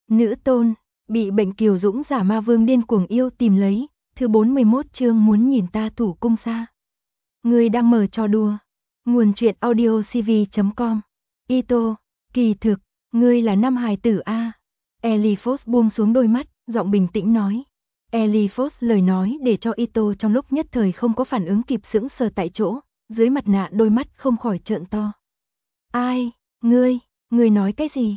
Nữ tôn, bị bệnh kiều dũng giả ma vương điên cuồng yêu tìm lấy, thứ 41 chương muốn nhìn ta thủ cung xa. Người đang mở trò đùa. Nguồn truyện audio cv.com. Ito, kỳ thực, ngươi là nam hài tử a. Elifos buông xuống đôi mắt, giọng bình tĩnh nói. Elifos lời nói để cho Ito trong lúc nhất thời không có phản ứng kịp, sững sờ tại chỗ, dưới mặt nạ đôi mắt không khỏi trợn to. Ai, ngươi nói cái gì?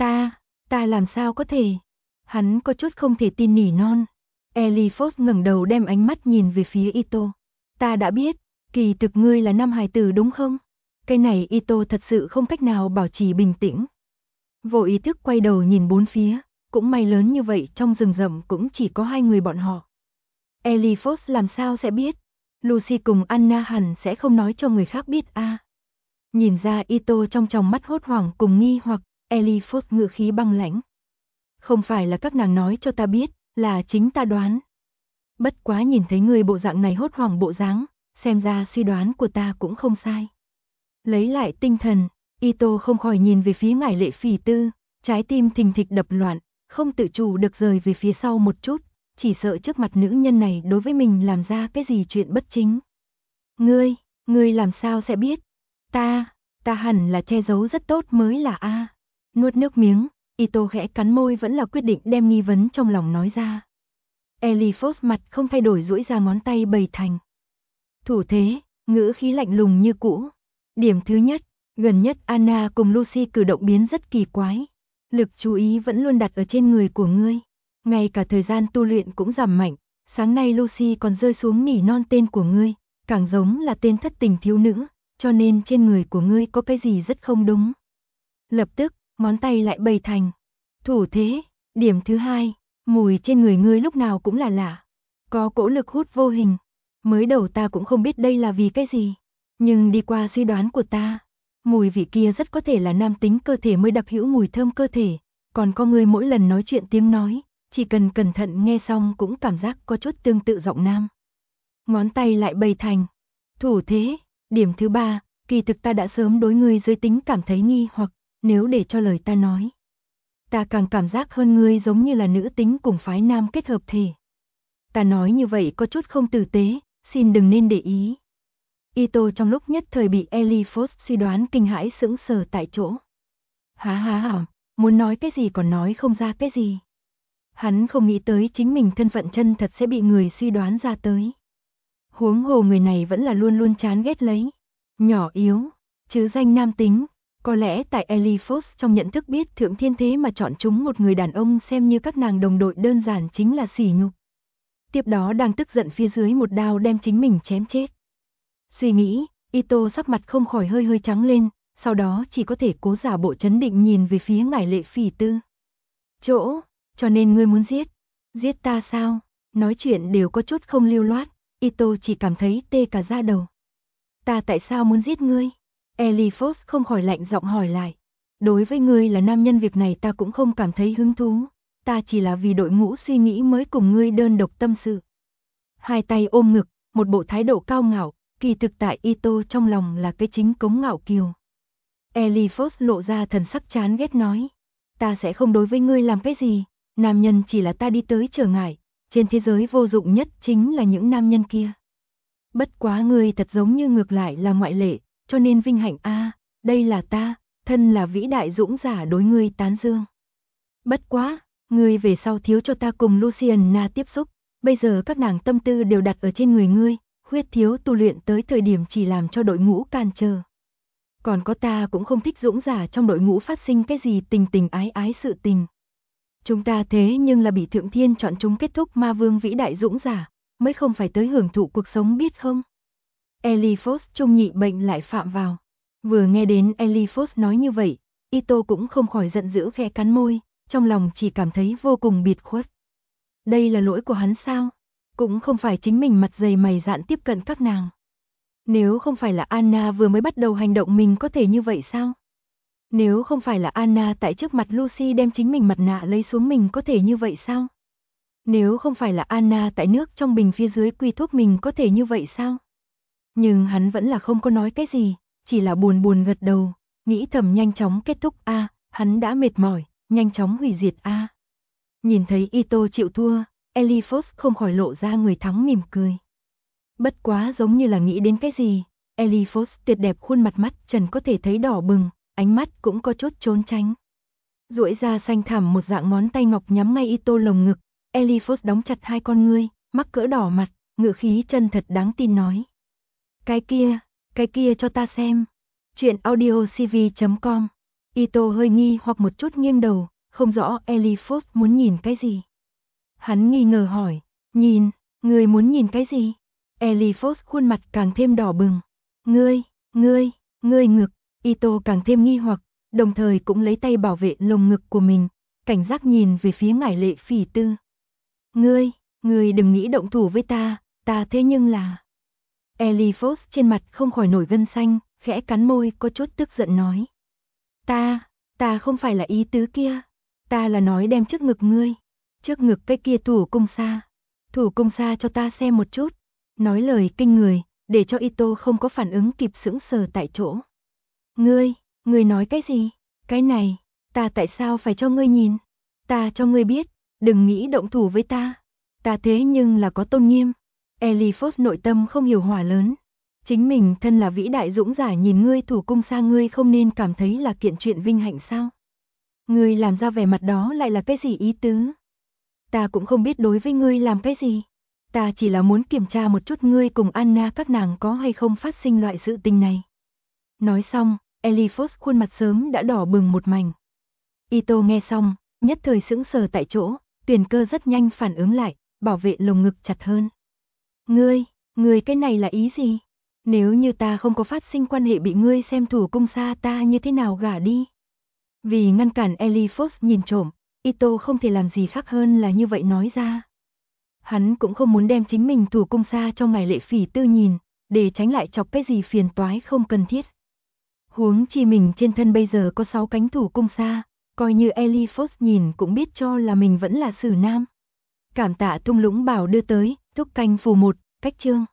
Ta làm sao có thể? Hắn có chút không thể tin nỉ non. Elifos ngẩng đầu đem ánh mắt nhìn về phía Ito. Ta đã biết, kỳ thực ngươi là nam hài tử đúng không? Cái này Ito thật sự không cách nào bảo trì bình tĩnh. Vô ý thức quay đầu nhìn bốn phía, cũng may lớn như vậy trong rừng rậm cũng chỉ có hai người bọn họ. Elifos làm sao sẽ biết? Lucy cùng Anna hẳn sẽ không nói cho người khác biết a. Nhìn ra Ito trong tròng mắt hốt hoảng cùng nghi hoặc, Elifos ngữ khí băng lãnh. Không phải là các nàng nói cho ta biết, là chính ta đoán. Bất quá nhìn thấy người bộ dạng này hốt hoảng bộ dáng, xem ra suy đoán của ta cũng không sai. Lấy lại tinh thần, Ito không khỏi nhìn về phía Ngải Lệ Phỉ Tư, trái tim thình thịch đập loạn, không tự chủ được rời về phía sau một chút, chỉ sợ trước mặt nữ nhân này đối với mình làm ra cái gì chuyện bất chính. Ngươi làm sao sẽ biết? Ta hẳn là che giấu rất tốt mới là a. Nuốt nước miếng, Ito khẽ cắn môi vẫn là quyết định đem nghi vấn trong lòng nói ra. Elifos mặt không thay đổi duỗi ra ngón tay bày thành thủ thế, ngữ khí lạnh lùng như cũ. Điểm thứ nhất, gần nhất Anna cùng Lucy cử động biến rất kỳ quái. Lực chú ý vẫn luôn đặt ở trên người của ngươi. Ngay cả thời gian tu luyện cũng giảm mạnh. Sáng nay Lucy còn rơi xuống nỉ non tên của ngươi, càng giống là tên thất tình thiếu nữ, cho nên trên người của ngươi có cái gì rất không đúng. Lập tức, ngón tay lại bày thành thủ thế. Điểm thứ hai, mùi trên người ngươi lúc nào cũng là lạ. Có cỗ lực hút vô hình. Mới đầu ta cũng không biết đây là vì cái gì. Nhưng đi qua suy đoán của ta, mùi vị kia rất có thể là nam tính cơ thể mới đặc hữu mùi thơm cơ thể. Còn có người mỗi lần nói chuyện tiếng nói, chỉ cần cẩn thận nghe xong cũng cảm giác có chút tương tự giọng nam. Ngón tay lại bày thành thủ thế. Điểm thứ ba, kỳ thực ta đã sớm đối ngươi giới tính cảm thấy nghi hoặc, nếu để cho lời ta nói. Ta càng cảm giác hơn ngươi giống như là nữ tính cùng phái nam kết hợp thể. Ta nói như vậy có chút không tử tế, xin đừng nên để ý. Ito trong lúc nhất thời bị Elifos suy đoán kinh hãi sững sờ tại chỗ. Hả, muốn nói cái gì còn nói không ra cái gì. Hắn không nghĩ tới chính mình thân phận chân thật sẽ bị người suy đoán ra tới. Huống hồ người này vẫn là luôn luôn chán ghét lấy. Nhỏ yếu, chứ danh nam tính. Có lẽ tại Elifos trong nhận thức biết thượng thiên thế mà chọn chúng một người đàn ông xem như các nàng đồng đội đơn giản chính là sỉ nhục. Tiếp đó đang tức giận phía dưới một đao đem chính mình chém chết. Suy nghĩ, Ito sắc mặt không khỏi hơi trắng lên, sau đó chỉ có thể cố giả bộ trấn định nhìn về phía Ngải Lệ Phỉ Tư. Cho nên ngươi muốn giết ta sao? Nói chuyện đều có chút không lưu loát, Ito chỉ cảm thấy tê cả da đầu. Ta tại sao muốn giết ngươi? Elifos không khỏi lạnh giọng hỏi lại. Đối với ngươi là nam nhân việc này ta cũng không cảm thấy hứng thú, ta chỉ là vì đội ngũ suy nghĩ mới cùng ngươi đơn độc tâm sự. Hai tay ôm ngực, một bộ thái độ cao ngạo, kỳ thực tại Ito trong lòng là cái chính cống ngạo kiều. Elifos lộ ra thần sắc chán ghét nói. Ta sẽ không đối với ngươi làm cái gì, nam nhân chỉ là ta đi tới trở ngại, trên thế giới vô dụng nhất chính là những nam nhân kia. Bất quá ngươi thật giống như ngược lại là ngoại lệ, cho nên vinh hạnh a, đây là ta, thân là vĩ đại dũng giả đối ngươi tán dương. Bất quá, ngươi về sau thiếu cho ta cùng Luciana tiếp xúc, bây giờ các nàng tâm tư đều đặt ở trên người ngươi, khuyết thiếu tu luyện tới thời điểm chỉ làm cho đội ngũ cản trở. Còn có ta cũng không thích dũng giả trong đội ngũ phát sinh cái gì tình tình ái sự tình. Chúng ta thế nhưng là bị thượng thiên chọn chúng kết thúc ma vương vĩ đại dũng giả, mới không phải tới hưởng thụ cuộc sống biết không? Elifos trung nhị bệnh lại phạm vào. Vừa nghe đến Elifos nói như vậy, Ito cũng không khỏi giận dữ khẽ cắn môi, trong lòng chỉ cảm thấy vô cùng biệt khuất. Đây là lỗi của hắn sao? Cũng không phải chính mình mặt dày mày dạn tiếp cận các nàng. Nếu không phải là Anna vừa mới bắt đầu hành động mình có thể như vậy sao? Nếu không phải là Anna tại trước mặt Lucy đem chính mình mặt nạ lấy xuống mình có thể như vậy sao? Nếu không phải là Anna tại nước trong bình phía dưới quy thuốc mình có thể như vậy sao? Nhưng hắn vẫn là không có nói cái gì, chỉ là buồn gật đầu, nghĩ thầm nhanh chóng kết thúc a, hắn đã mệt mỏi, nhanh chóng hủy diệt a. Nhìn thấy Ito chịu thua, Eliphos không khỏi lộ ra người thắng mỉm cười. Bất quá giống như là nghĩ đến cái gì, Eliphos tuyệt đẹp khuôn mặt mắt trần có thể thấy đỏ bừng, ánh mắt cũng có chút trốn tránh. Duỗi ra xanh thẳm một dạng ngón tay ngọc nhắm ngay Ito lồng ngực, Eliphos đóng chặt hai con ngươi, mắc cỡ đỏ mặt, ngữ khí chân thật đáng tin nói. Cái kia cho ta xem. Chuyện audiocv.com. Ito hơi nghi hoặc một chút nghiêng đầu, không rõ Eliphos muốn nhìn cái gì. Hắn nghi ngờ hỏi, người muốn nhìn cái gì? Eliphos khuôn mặt càng thêm đỏ bừng. Ngươi ngực. Ito càng thêm nghi hoặc, đồng thời cũng lấy tay bảo vệ lồng ngực của mình, cảnh giác nhìn về phía Ngải Lệ Phỉ Tư. Ngươi đừng nghĩ động thủ với ta thế nhưng là... Eliphos trên mặt không khỏi nổi gân xanh, khẽ cắn môi có chút tức giận nói. Ta không phải là ý tứ kia, ta là nói đem trước ngực ngươi, trước ngực cái kia thủ cung xa cho ta xem một chút. Nói lời kinh người, để cho Ito không có phản ứng kịp sững sờ tại chỗ. Ngươi nói cái gì? Cái này, ta tại sao phải cho ngươi nhìn? Ta cho ngươi biết, đừng nghĩ động thủ với ta. Ta thế nhưng là có tôn nghiêm. Eliphos nội tâm không hiểu hỏa lớn. Chính mình thân là vĩ đại dũng giả nhìn ngươi thủ cung xa, ngươi không nên cảm thấy là kiện chuyện vinh hạnh sao? Ngươi làm ra vẻ mặt đó lại là cái gì ý tứ? Ta cũng không biết đối với ngươi làm cái gì. Ta chỉ là muốn kiểm tra một chút ngươi cùng Anna các nàng có hay không phát sinh loại sự tình này. Nói xong, Eliphos khuôn mặt sớm đã đỏ bừng một mảnh. Ito nghe xong, nhất thời sững sờ tại chỗ, Tuyền Cơ rất nhanh phản ứng lại, bảo vệ lồng ngực chặt hơn. Ngươi cái này là ý gì? Nếu như ta không có phát sinh quan hệ bị ngươi xem thủ cung xa, ta như thế nào gả đi? Vì ngăn cản Eliphos nhìn trộm, Ito không thể làm gì khác hơn là như vậy nói ra. Hắn cũng không muốn đem chính mình thủ cung xa cho Ngải Lệ Phỉ Tư nhìn, để tránh lại chọc cái gì phiền toái không cần thiết. Huống chi mình trên thân bây giờ có 6 cánh thủ cung xa, coi như Eliphos nhìn cũng biết cho là mình vẫn là xử nam. Cảm tạ Thung Lũng Bảo đưa tới, thúc canh phù 1, cách chương.